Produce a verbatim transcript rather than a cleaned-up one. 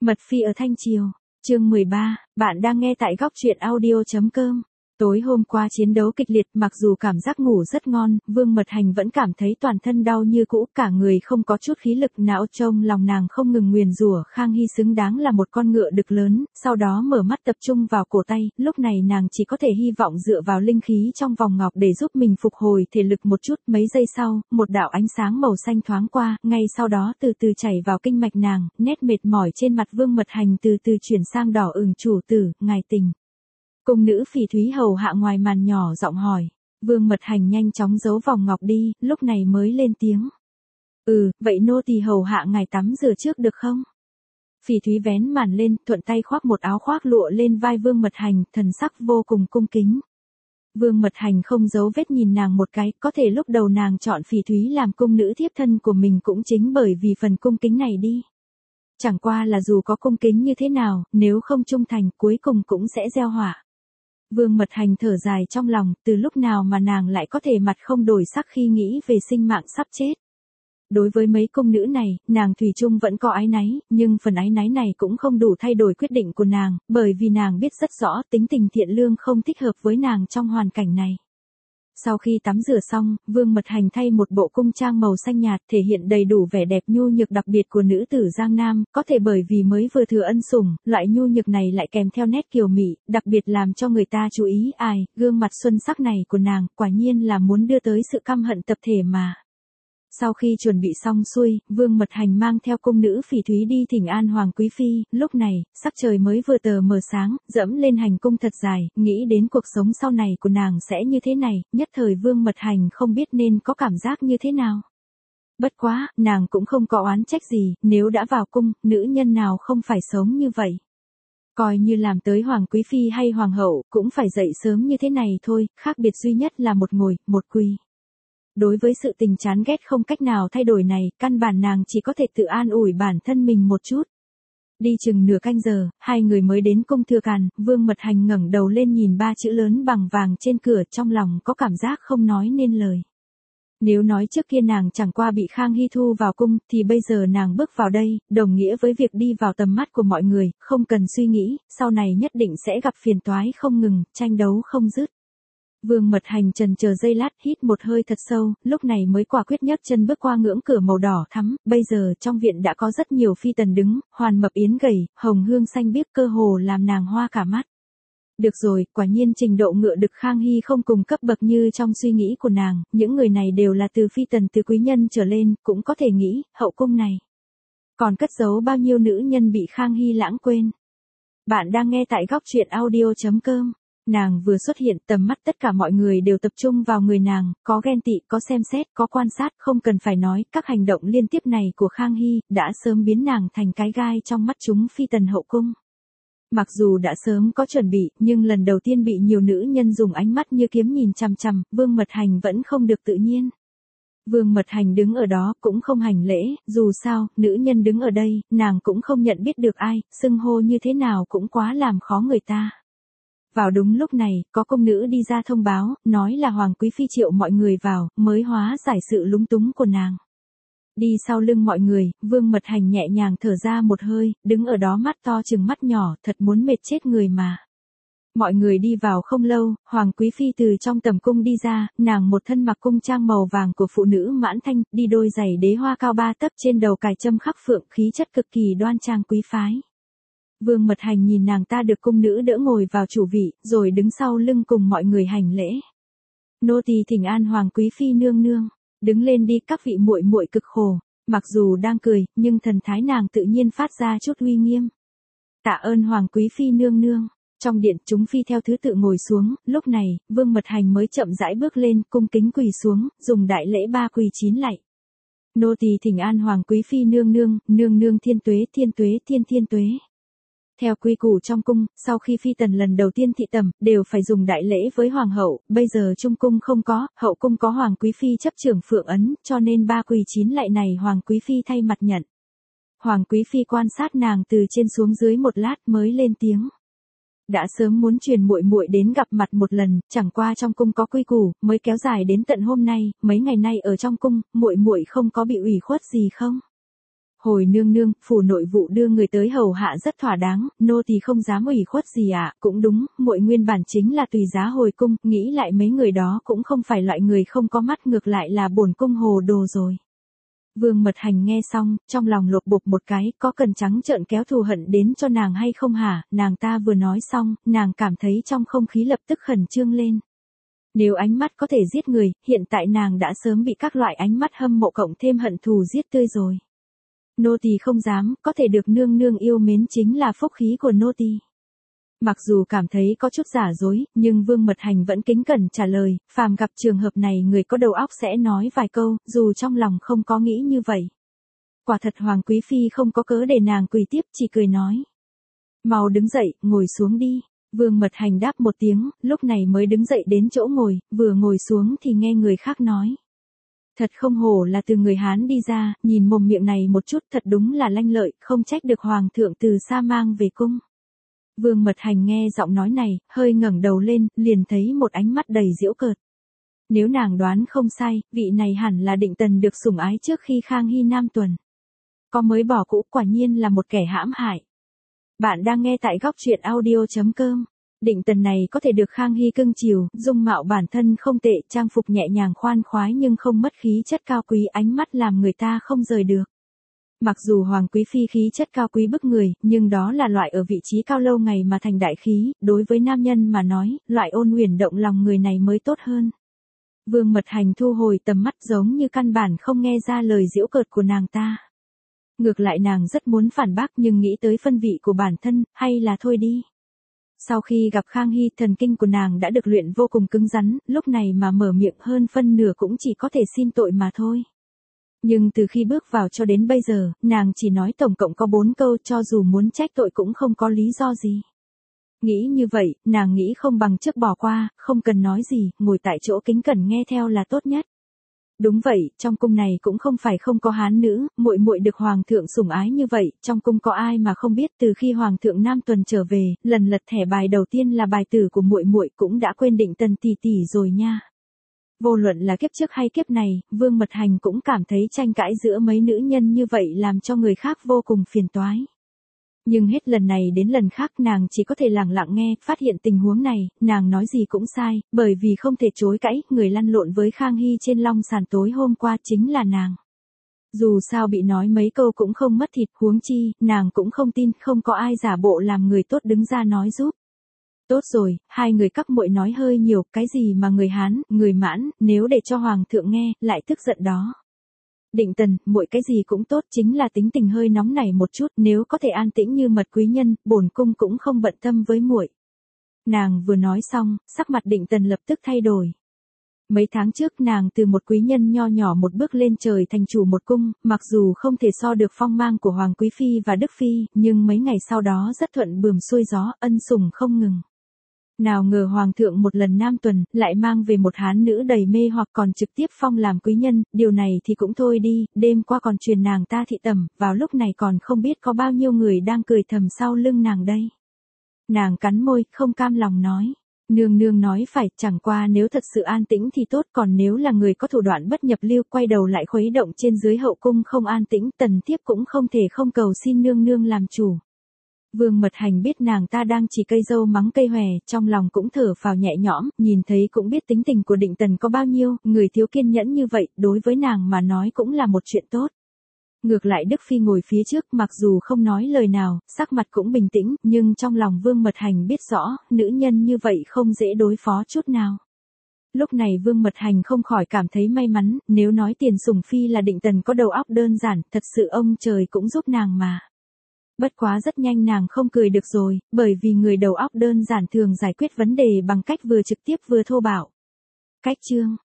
Mật phi ở Thanh Triều, chương mười ba, bạn đang nghe tại góc truyện audio.com. Tối hôm qua chiến đấu kịch liệt, mặc dù cảm giác ngủ rất ngon, Vương Mật Hành vẫn cảm thấy toàn thân đau như cũ, cả người không có chút khí lực nào, trong lòng nàng không ngừng nguyền rủa Khang Hy xứng đáng là một con ngựa đực lớn, sau đó mở mắt tập trung vào cổ tay, lúc này nàng chỉ có thể hy vọng dựa vào linh khí trong vòng ngọc để giúp mình phục hồi thể lực một chút. Mấy giây sau, một đạo ánh sáng màu xanh thoáng qua, ngay sau đó từ từ chảy vào kinh mạch nàng, nét mệt mỏi trên mặt Vương Mật Hành từ từ chuyển sang đỏ ửng. Chủ tử, ngài tỉnh. Cung nữ Phỉ Thúy hầu hạ ngoài màn nhỏ giọng hỏi. Vương Mật Hành nhanh chóng giấu vòng ngọc đi, lúc này mới lên tiếng. Ừ, vậy nô tỳ hầu hạ ngài tắm rửa trước được không? Phỉ Thúy vén màn lên, thuận tay khoác một áo khoác lụa lên vai Vương Mật Hành, thần sắc vô cùng cung kính. Vương Mật Hành không giấu vết nhìn nàng một cái, có thể lúc đầu nàng chọn Phỉ Thúy làm cung nữ thiếp thân của mình cũng chính bởi vì phần cung kính này đi. Chẳng qua là dù có cung kính như thế nào, nếu không trung thành cuối cùng cũng sẽ gieo họa. Vương Mật Hành thở dài trong lòng, từ lúc nào mà nàng lại có thể mặt không đổi sắc khi nghĩ về sinh mạng sắp chết. Đối với mấy cung nữ này, nàng thủy chung vẫn có áy náy, nhưng phần áy náy này cũng không đủ thay đổi quyết định của nàng, bởi vì nàng biết rất rõ tính tình thiện lương không thích hợp với nàng trong hoàn cảnh này. Sau khi tắm rửa xong, Vương Mật Hành thay một bộ cung trang màu xanh nhạt, thể hiện đầy đủ vẻ đẹp nhu nhược đặc biệt của nữ tử Giang Nam, có thể bởi vì mới vừa thừa ân sủng, loại nhu nhược này lại kèm theo nét kiều mị, đặc biệt làm cho người ta chú ý. Ai, gương mặt xuân sắc này của nàng, quả nhiên là muốn đưa tới sự căm hận tập thể mà. Sau khi chuẩn bị xong xuôi, Vương Mật Hành mang theo cung nữ Phỉ Thúy đi thỉnh an Hoàng Quý Phi, lúc này, sắc trời mới vừa tờ mờ sáng, dẫm lên hành cung thật dài, nghĩ đến cuộc sống sau này của nàng sẽ như thế này, nhất thời Vương Mật Hành không biết nên có cảm giác như thế nào. Bất quá, nàng cũng không có oán trách gì, nếu đã vào cung, nữ nhân nào không phải sống như vậy. Coi như làm tới Hoàng Quý Phi hay Hoàng hậu, cũng phải dậy sớm như thế này thôi, khác biệt duy nhất là một ngồi, một quỳ. Đối với sự tình chán ghét không cách nào thay đổi này, căn bản nàng chỉ có thể tự an ủi bản thân mình một chút. Đi chừng nửa canh giờ, hai người mới đến cung Thừa Càn, Vương Mật Hành ngẩng đầu lên nhìn ba chữ lớn bằng vàng trên cửa, trong lòng có cảm giác không nói nên lời. Nếu nói trước kia nàng chẳng qua bị Khang Hy thu vào cung, thì bây giờ nàng bước vào đây, đồng nghĩa với việc đi vào tầm mắt của mọi người, không cần suy nghĩ, sau này nhất định sẽ gặp phiền toái không ngừng, tranh đấu không dứt. Vương Mật Hành trần chờ giây lát, hít một hơi thật sâu, lúc này mới quả quyết nhấc chân bước qua ngưỡng cửa màu đỏ thắm, bây giờ trong viện đã có rất nhiều phi tần đứng, Hoàn Mập Yến gầy, hồng hương xanh biếc, cơ hồ làm nàng hoa cả mắt. Được rồi, quả nhiên trình độ ngựa đực Khang Hy không cùng cấp bậc như trong suy nghĩ của nàng, những người này đều là từ phi tần từ quý nhân trở lên, cũng có thể nghĩ, hậu cung này còn cất giấu bao nhiêu nữ nhân bị Khang Hy lãng quên. Bạn đang nghe tại góc truyện audio.com. Nàng vừa xuất hiện, tầm mắt tất cả mọi người đều tập trung vào người nàng, có ghen tị, có xem xét, có quan sát, không cần phải nói, các hành động liên tiếp này của Khang Hy, đã sớm biến nàng thành cái gai trong mắt chúng phi tần hậu cung. Mặc dù đã sớm có chuẩn bị, nhưng lần đầu tiên bị nhiều nữ nhân dùng ánh mắt như kiếm nhìn chằm chằm, Vương Mật Hành vẫn không được tự nhiên. Vương Mật Hành đứng ở đó cũng không hành lễ, dù sao, nữ nhân đứng ở đây, nàng cũng không nhận biết được ai, xưng hô như thế nào cũng quá làm khó người ta. Vào đúng lúc này, có công nữ đi ra thông báo, nói là Hoàng Quý Phi triệu mọi người vào, mới hóa giải sự lúng túng của nàng. Đi sau lưng mọi người, Vương Mật Hành nhẹ nhàng thở ra một hơi, đứng ở đó mắt to chừng mắt nhỏ, thật muốn mệt chết người mà. Mọi người đi vào không lâu, Hoàng Quý Phi từ trong tầm cung đi ra, nàng một thân mặc cung trang màu vàng của phụ nữ Mãn Thanh, đi đôi giày đế hoa cao ba tấc, trên đầu cài châm khắc phượng, khí chất cực kỳ đoan trang quý phái. Vương Mật Hành nhìn nàng ta được cung nữ đỡ ngồi vào chủ vị, rồi đứng sau lưng cùng mọi người hành lễ. Nô tỳ thỉnh an Hoàng Quý Phi nương nương, đứng lên đi, các vị muội muội cực khổ. Mặc dù đang cười, nhưng thần thái nàng tự nhiên phát ra chút uy nghiêm. Tạ ơn Hoàng Quý Phi nương nương. Trong điện, chúng phi theo thứ tự ngồi xuống, lúc này, Vương Mật Hành mới chậm rãi bước lên, cung kính quỳ xuống, dùng đại lễ ba quỳ chín lạy. Nô tỳ thỉnh an Hoàng Quý Phi nương nương, nương nương thiên tuế, thiên tuế, thiên thiên tuế. Theo quy củ trong cung, sau khi phi tần lần đầu tiên thị tẩm, đều phải dùng đại lễ với hoàng hậu, bây giờ trung cung không có, hậu cung có Hoàng Quý Phi chấp trưởng phượng ấn, cho nên ba quỳ chín lạy này Hoàng Quý Phi thay mặt nhận. Hoàng Quý Phi quan sát nàng từ trên xuống dưới một lát mới lên tiếng. Đã sớm muốn truyền muội muội đến gặp mặt một lần, chẳng qua trong cung có quy củ, mới kéo dài đến tận hôm nay, mấy ngày nay ở trong cung, muội muội không có bị ủy khuất gì không? Hồi nương nương, phủ nội vụ đưa người tới hầu hạ rất thỏa đáng, nô tỳ không dám ủy khuất gì ạ, cũng đúng, muội nguyên bản chính là tùy giá hồi cung, nghĩ lại mấy người đó cũng không phải loại người không có mắt, ngược lại là bổn cung hồ đồ rồi. Vương Mật Hành nghe xong, trong lòng lột bột một cái, có cần trắng trợn kéo thù hận đến cho nàng hay không hả? Nàng ta vừa nói xong, nàng cảm thấy trong không khí lập tức khẩn trương lên. Nếu ánh mắt có thể giết người, hiện tại nàng đã sớm bị các loại ánh mắt hâm mộ cộng thêm hận thù giết tươi rồi. Nô tỳ không dám, có thể được nương nương yêu mến chính là phúc khí của nô tỳ. Mặc dù cảm thấy có chút giả dối, nhưng Vương Mật Hành vẫn kính cẩn trả lời, phàm gặp trường hợp này người có đầu óc sẽ nói vài câu, dù trong lòng không có nghĩ như vậy. Quả thật Hoàng Quý Phi không có cớ để nàng quỳ tiếp, chỉ cười nói. Mau đứng dậy, ngồi xuống đi. Vương Mật Hành đáp một tiếng, lúc này mới đứng dậy đến chỗ ngồi, vừa ngồi xuống thì nghe người khác nói. Thật không hổ là từ người Hán đi ra, nhìn mồm miệng này một chút thật đúng là lanh lợi, không trách được Hoàng thượng từ xa mang về cung. Vương Mật Hành nghe giọng nói này, hơi ngẩng đầu lên, liền thấy một ánh mắt đầy giễu cợt. Nếu nàng đoán không sai, vị này hẳn là Định Tần được sủng ái trước khi Khang Hy Nam tuần. Có mới bỏ cũ, quả nhiên là một kẻ hãm hại. Bạn đang nghe tại góc truyện audio chấm com. Định Tần này có thể được Khang Hy cưng chiều, dung mạo bản thân không tệ, trang phục nhẹ nhàng khoan khoái nhưng không mất khí chất cao quý, ánh mắt làm người ta không rời được. Mặc dù Hoàng Quý Phi khí chất cao quý bức người, nhưng đó là loại ở vị trí cao lâu ngày mà thành đại khí, đối với nam nhân mà nói, loại ôn huyền động lòng người này mới tốt hơn. Vương Mật Hành thu hồi tầm mắt giống như căn bản không nghe ra lời giễu cợt của nàng ta. Ngược lại nàng rất muốn phản bác nhưng nghĩ tới phân vị của bản thân, hay là thôi đi. Sau khi gặp Khang Hy, thần kinh của nàng đã được luyện vô cùng cứng rắn, lúc này mà mở miệng hơn phân nửa cũng chỉ có thể xin tội mà thôi. Nhưng từ khi bước vào cho đến bây giờ, nàng chỉ nói tổng cộng có bốn câu, cho dù muốn trách tội cũng không có lý do gì. Nghĩ như vậy, nàng nghĩ không bằng trước bỏ qua, không cần nói gì, ngồi tại chỗ kính cẩn nghe theo là tốt nhất. Đúng vậy, trong cung này cũng không phải không có hán nữ, muội muội được hoàng thượng sủng ái như vậy, trong cung có ai mà không biết, từ khi hoàng thượng Nam tuần trở về, lần lật thẻ bài đầu tiên là bài tử của muội muội, cũng đã quên Định Tần tỷ tỷ rồi nha. Vô luận là kiếp trước hay kiếp này, Vương Mật Hành cũng cảm thấy tranh cãi giữa mấy nữ nhân như vậy làm cho người khác vô cùng phiền toái. Nhưng hết lần này đến lần khác nàng chỉ có thể lặng lặng nghe, phát hiện tình huống này, nàng nói gì cũng sai, bởi vì không thể chối cãi, người lăn lộn với Khang Hy trên long sàn tối hôm qua chính là nàng. Dù sao bị nói mấy câu cũng không mất thịt, huống chi, nàng cũng không tin, không có ai giả bộ làm người tốt đứng ra nói giúp. Tốt rồi, hai người các muội nói hơi nhiều, cái gì mà người Hán, người Mãn, nếu để cho hoàng thượng nghe, lại tức giận đó. Định Tần, muội cái gì cũng tốt, chính là tính tình hơi nóng nảy một chút, nếu có thể an tĩnh như mật quý nhân, bổn cung cũng không bận tâm với muội. Nàng vừa nói xong, sắc mặt Định Tần lập tức thay đổi. Mấy tháng trước nàng từ một quý nhân nho nhỏ một bước lên trời thành chủ một cung, mặc dù không thể so được phong mang của Hoàng Quý Phi và Đức Phi, nhưng mấy ngày sau đó rất thuận buồm xuôi gió, ân sủng không ngừng. Nào ngờ hoàng thượng một lần Nam tuần, lại mang về một hán nữ đầy mê hoặc còn trực tiếp phong làm quý nhân, điều này thì cũng thôi đi, đêm qua còn truyền nàng ta thị tẩm, vào lúc này còn không biết có bao nhiêu người đang cười thầm sau lưng nàng đây. Nàng cắn môi, không cam lòng nói. Nương nương nói phải, chẳng qua nếu thật sự an tĩnh thì tốt, còn nếu là người có thủ đoạn bất nhập lưu quay đầu lại khuấy động trên dưới hậu cung không an tĩnh, tần thiếp cũng không thể không cầu xin nương nương làm chủ. Vương Mật Hành biết nàng ta đang chỉ cây dâu mắng cây hòe, trong lòng cũng thở phào nhẹ nhõm, nhìn thấy cũng biết tính tình của Định Tần có bao nhiêu, người thiếu kiên nhẫn như vậy, đối với nàng mà nói cũng là một chuyện tốt. Ngược lại Đức Phi ngồi phía trước, mặc dù không nói lời nào, sắc mặt cũng bình tĩnh, nhưng trong lòng Vương Mật Hành biết rõ, nữ nhân như vậy không dễ đối phó chút nào. Lúc này Vương Mật Hành không khỏi cảm thấy may mắn, nếu nói tiền sủng phi là Định Tần có đầu óc đơn giản, thật sự ông trời cũng giúp nàng mà. Bất quá rất nhanh nàng không cười được rồi, bởi vì người đầu óc đơn giản thường giải quyết vấn đề bằng cách vừa trực tiếp vừa thô bạo. Cách chương